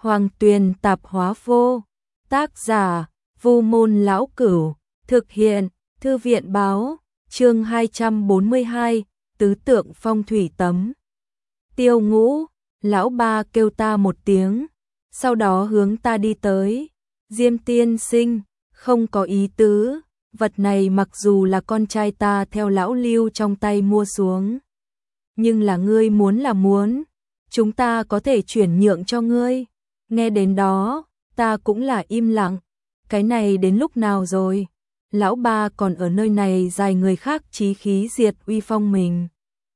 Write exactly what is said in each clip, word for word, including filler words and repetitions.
Hoàng Tuyền Tạp Hóa Vô. Tác giả Vu Môn Lão Cửu. Thực hiện Thư viện Báo. Chương hai trăm bốn mươi hai. Tứ tượng phong thủy tấm. Tiêu Ngũ, lão ba kêu ta một tiếng, sau đó hướng ta đi tới. Diêm tiên sinh, không có ý tứ, vật này mặc dù là con trai ta theo lão Lưu trong tay mua xuống, nhưng là ngươi muốn là muốn, chúng ta có thể chuyển nhượng cho ngươi. Nghe đến đó, ta cũng là im lặng, cái này đến lúc nào rồi? Lão ba còn ở nơi này dài người khác chí khí diệt uy phong mình.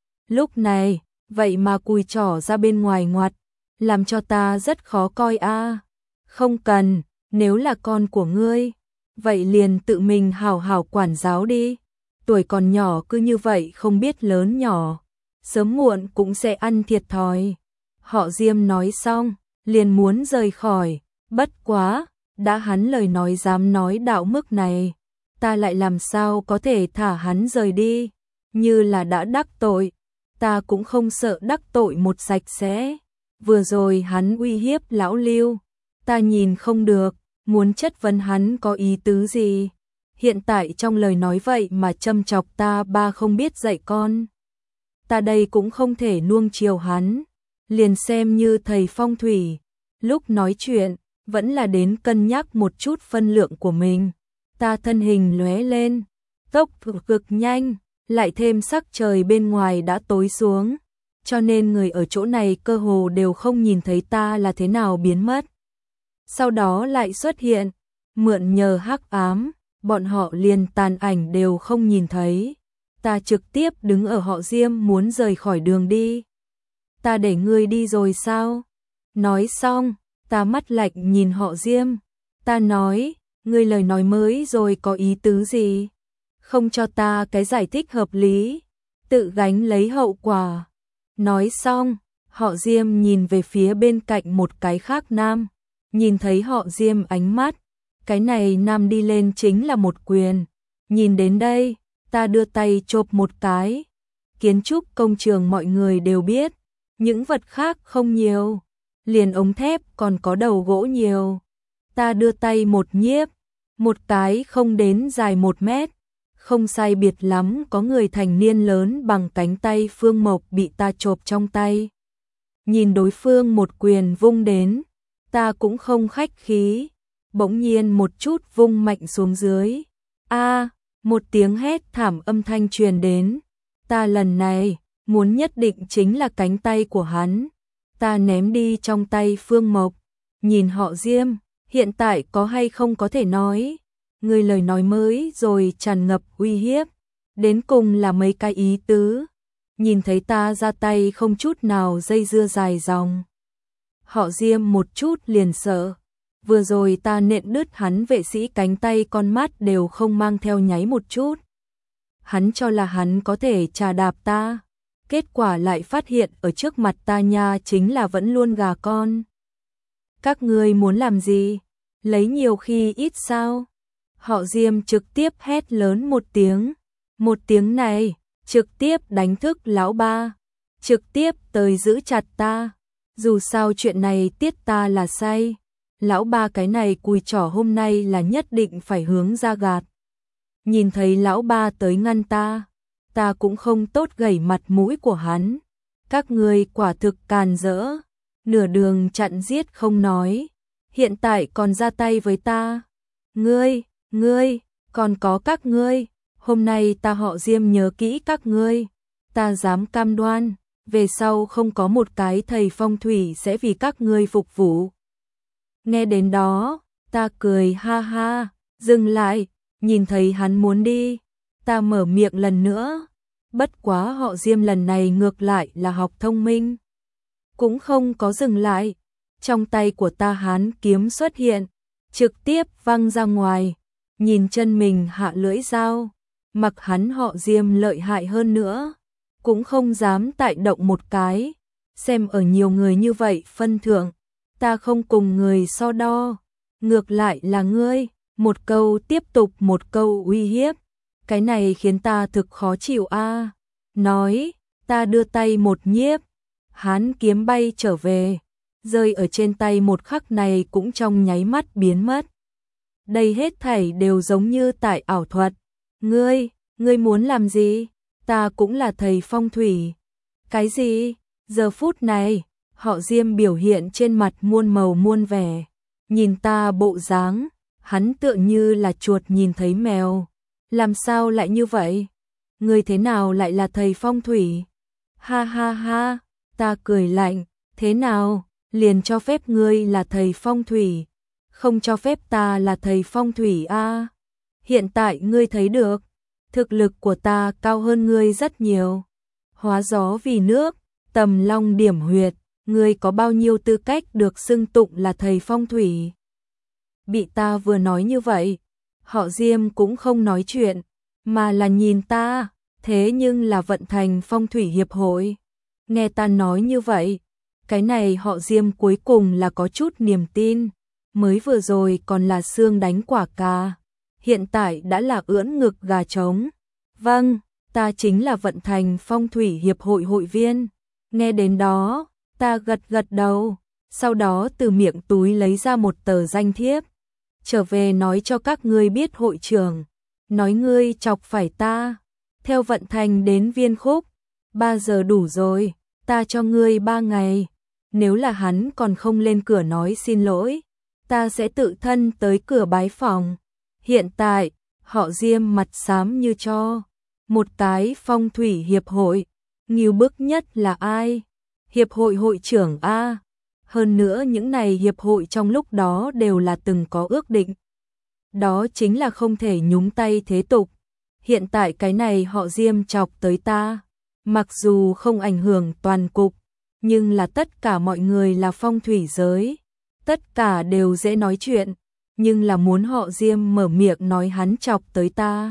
Lúc này, vậy mà cùi trỏ ra bên ngoài ngoặt, làm cho ta rất khó coi a. À. Không cần, nếu là con của ngươi, vậy liền tự mình hảo hảo quản giáo đi. Tuổi còn nhỏ cứ như vậy không biết lớn nhỏ, sớm muộn cũng sẽ ăn thiệt thòi. Họ Diêm nói xong, liền muốn rời khỏi, bất quá, đã hắn lời nói dám nói đạo mức này, ta lại làm sao có thể thả hắn rời đi, như là đã đắc tội. Ta cũng không sợ đắc tội một sạch sẽ. Vừa rồi hắn uy hiếp lão Lưu, ta nhìn không được, muốn chất vấn hắn có ý tứ gì. Hiện tại trong lời nói vậy mà châm chọc ta ba không biết dạy con. Ta đây cũng không thể nuông chiều hắn, liền xem như thầy phong thủy. Lúc nói chuyện, vẫn là đến cân nhắc một chút phân lượng của mình. Ta thân hình lóe lên, tốc cực nhanh. Lại thêm sắc trời bên ngoài đã tối xuống, cho nên người ở chỗ này cơ hồ đều không nhìn thấy ta là thế nào biến mất. Sau đó lại xuất hiện, mượn nhờ hắc ám, bọn họ liền tàn ảnh đều không nhìn thấy. Ta trực tiếp đứng ở họ Diêm muốn rời khỏi đường đi. Ta để ngươi đi rồi sao? Nói xong, ta mắt lạnh nhìn họ Diêm. Ta nói, ngươi lời nói mới rồi có ý tứ gì? Không cho ta cái giải thích hợp lý, tự gánh lấy hậu quả. Nói xong, họ Diêm nhìn về phía bên cạnh một cái khác nam, nhìn thấy họ Diêm ánh mắt, cái này nam đi lên chính là một quyền. Nhìn đến đây, ta đưa tay chộp một cái. Kiến trúc công trường mọi người đều biết, những vật khác không nhiều, liền ống thép còn có đầu gỗ nhiều. Ta đưa tay một nhiếp, một cái không đến dài một mét. Không sai biệt lắm có người thành niên lớn bằng cánh tay Phương Mộc bị ta chộp trong tay. Nhìn đối phương một quyền vung đến, ta cũng không khách khí, bỗng nhiên một chút vung mạnh xuống dưới. A, một tiếng hét thảm âm thanh truyền đến. Ta lần này muốn nhất định chính là cánh tay của hắn. Ta ném đi trong tay Phương Mộc, nhìn họ Diêm, hiện tại có hay không có thể nói. Người lời nói mới rồi tràn ngập uy hiếp, đến cùng là mấy cái ý tứ. Nhìn thấy ta ra tay không chút nào dây dưa dài dòng. Họ Diêm một chút liền sợ, vừa rồi ta nện đứt hắn vệ sĩ cánh tay, con mắt đều không mang theo nháy một chút. Hắn cho là hắn có thể trà đạp ta, kết quả lại phát hiện ở trước mặt ta nha chính là vẫn luôn gà con. Các ngươi muốn làm gì? Lấy nhiều khi ít sao? Họ Diêm trực tiếp hét lớn một tiếng, một tiếng này, trực tiếp đánh thức lão ba, trực tiếp tới giữ chặt ta, dù sao chuyện này tiết ta là say, lão ba cái này cùi trỏ hôm nay là nhất định phải hướng ra gạt. Nhìn thấy lão ba tới ngăn ta, ta cũng không tốt gẩy mặt mũi của hắn, các ngươi quả thực càn rỡ, nửa đường chặn giết không nói, hiện tại còn ra tay với ta, ngươi... Ngươi, còn có các ngươi, hôm nay ta họ Diêm nhớ kỹ các ngươi, ta dám cam đoan, về sau không có một cái thầy phong thủy sẽ vì các ngươi phục vụ. Nghe đến đó, ta cười ha ha, dừng lại, nhìn thấy hắn muốn đi, ta mở miệng lần nữa, bất quá họ Diêm lần này ngược lại là học thông minh, cũng không có dừng lại, trong tay của ta hán kiếm xuất hiện, trực tiếp văng ra ngoài. Nhìn chân mình hạ lưỡi dao, mặc hắn họ Diêm lợi hại hơn nữa, cũng không dám tại động một cái, xem ở nhiều người như vậy phân thượng, ta không cùng người so đo, ngược lại là ngươi, một câu tiếp tục một câu uy hiếp, cái này khiến ta thực khó chịu a. À. Nói, ta đưa tay một nhiếp, hắn kiếm bay trở về, rơi ở trên tay một khắc này cũng trong nháy mắt biến mất. Đây hết thảy đều giống như tại ảo thuật. Ngươi, ngươi muốn làm gì? Ta cũng là thầy phong thủy. Cái gì? Giờ phút này, họ Diêm biểu hiện trên mặt muôn màu muôn vẻ. Nhìn ta bộ dáng, hắn tựa như là chuột nhìn thấy mèo. Làm sao lại như vậy? Ngươi thế nào lại là thầy phong thủy? Ha ha ha, ta cười lạnh, thế nào, liền cho phép ngươi là thầy phong thủy, không cho phép ta là thầy phong thủy a? À? Hiện tại ngươi thấy được, thực lực của ta cao hơn ngươi rất nhiều. Hóa gió vì nước, tầm long điểm huyệt, ngươi có bao nhiêu tư cách được xưng tụng là thầy phong thủy? Bị ta vừa nói như vậy, họ Diêm cũng không nói chuyện, mà là nhìn ta, thế nhưng là vận thành phong thủy hiệp hội. Nghe ta nói như vậy, cái này họ Diêm cuối cùng là có chút niềm tin, mới vừa rồi còn là xương đánh quả cà, hiện tại đã là ưỡn ngực gà trống. Vâng, ta chính là vận thành phong thủy hiệp hội hội viên. Nghe đến đó, ta gật gật đầu, sau đó từ miệng túi lấy ra một tờ danh thiếp. Trở về nói cho các ngươi biết hội trưởng, nói ngươi chọc phải ta. Theo vận thành đến Viên Khúc, ba giờ đủ rồi, ta cho ngươi ba ngày. Nếu là hắn còn không lên cửa nói xin lỗi, ta sẽ tự thân tới cửa bái phòng. Hiện tại, họ Diêm mặt xám như tro. Một cái phong thủy hiệp hội, nghêu bức nhất là ai? Hiệp hội hội trưởng A. Hơn nữa những này hiệp hội trong lúc đó đều là từng có ước định. Đó chính là không thể nhúng tay thế tục. Hiện tại cái này họ Diêm chọc tới ta, mặc dù không ảnh hưởng toàn cục, nhưng là tất cả mọi người là phong thủy giới, tất cả đều dễ nói chuyện, nhưng là muốn họ Diêm mở miệng nói hắn chọc tới ta.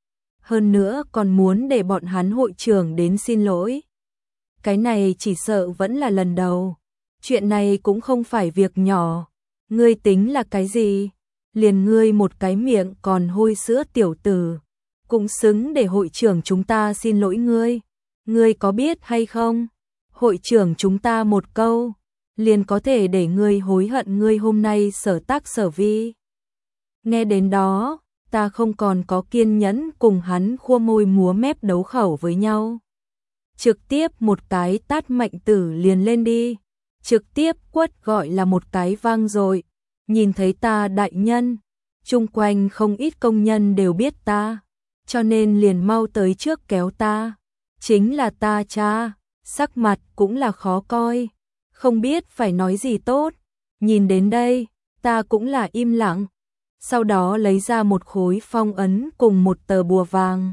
Hơn nữa còn muốn để bọn hắn hội trưởng đến xin lỗi. Cái này chỉ sợ vẫn là lần đầu. Chuyện này cũng không phải việc nhỏ. Ngươi tính là cái gì? Liền ngươi một cái miệng còn hôi sữa tiểu tử, cũng xứng để hội trưởng chúng ta xin lỗi ngươi. Ngươi có biết hay không? Hội trưởng chúng ta một câu, liền có thể để ngươi hối hận ngươi hôm nay sở tác sở vi. Nghe đến đó, ta không còn có kiên nhẫn cùng hắn khua môi múa mép đấu khẩu với nhau. Trực tiếp một cái tát mạnh tử liền lên đi. Trực tiếp quất gọi là một cái vang rồi. Nhìn thấy ta đại nhân, chung quanh không ít công nhân đều biết ta, cho nên liền mau tới trước kéo ta. Chính là ta cha, sắc mặt cũng là khó coi, không biết phải nói gì tốt. Nhìn đến đây, ta cũng là im lặng. Sau đó lấy ra một khối phong ấn cùng một tờ bùa vàng.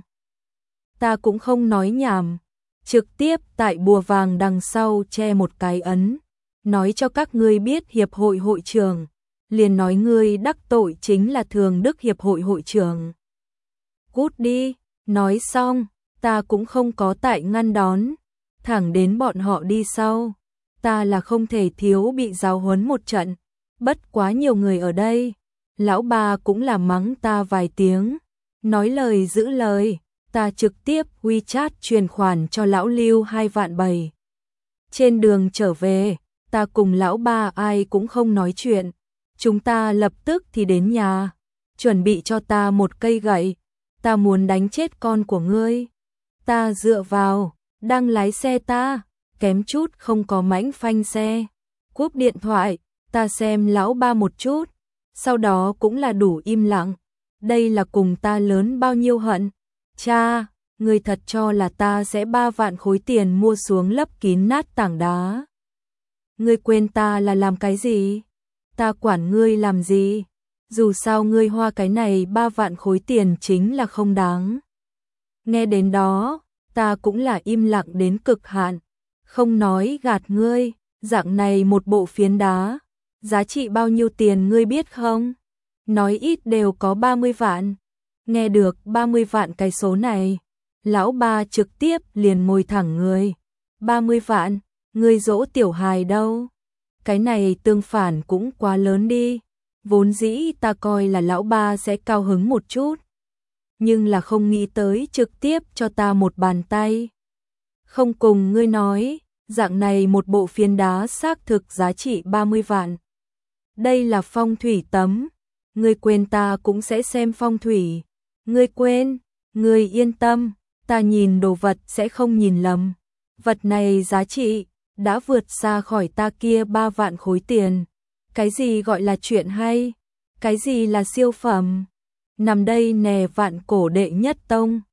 Ta cũng không nói nhảm, trực tiếp tại bùa vàng đằng sau che một cái ấn, nói cho các ngươi biết hiệp hội hội trưởng, liền nói ngươi đắc tội chính là Thường Đức hiệp hội hội trưởng. Cút đi, nói xong, ta cũng không có tại ngăn đón, thẳng đến bọn họ đi sau. Ta là không thể thiếu bị giáo huấn một trận, bất quá nhiều người ở đây. Lão bà cũng là mắng ta vài tiếng, nói lời giữ lời, ta trực tiếp WeChat truyền khoản cho lão Lưu hai vạn bảy. Trên đường trở về, ta cùng lão ba ai cũng không nói chuyện, chúng ta lập tức thì đến nhà, chuẩn bị cho ta một cây gậy, ta muốn đánh chết con của ngươi. Ta dựa vào, đang lái xe ta, kém chút không có mãnh phanh xe, cúp điện thoại, ta xem lão ba một chút. Sau đó cũng là đủ im lặng. Đây là cùng ta lớn bao nhiêu hận. Cha, ngươi thật cho là ta sẽ ba vạn khối tiền mua xuống lấp kín nát tảng đá. Ngươi quên ta là làm cái gì? Ta quản ngươi làm gì? Dù sao ngươi hoa cái này ba vạn khối tiền chính là không đáng. Nghe đến đó, ta cũng là im lặng đến cực hạn. Không nói gạt ngươi, dạng này một bộ phiến đá. Giá trị bao nhiêu tiền ngươi biết không? Nói ít đều có ba mươi vạn. Nghe được ba mươi vạn cái số này, lão ba trực tiếp liền ngồi thẳng người. ba mươi vạn, ngươi dỗ tiểu hài đâu? Cái này tương phản cũng quá lớn đi. Vốn dĩ ta coi là lão ba sẽ cao hứng một chút, nhưng là không nghĩ tới trực tiếp cho ta một bàn tay. Không cùng ngươi nói, Dạng này một bộ phiến đá xác thực giá trị ba mươi vạn. Đây là phong thủy tấm. Ngươi quên ta cũng sẽ xem phong thủy. Ngươi quên, ngươi yên tâm, ta nhìn đồ vật sẽ không nhìn lầm. Vật này giá trị đã vượt xa khỏi ta kia ba vạn khối tiền. Cái gì gọi là chuyện hay? Cái gì là siêu phẩm? Nằm đây nè vạn cổ đệ nhất tông.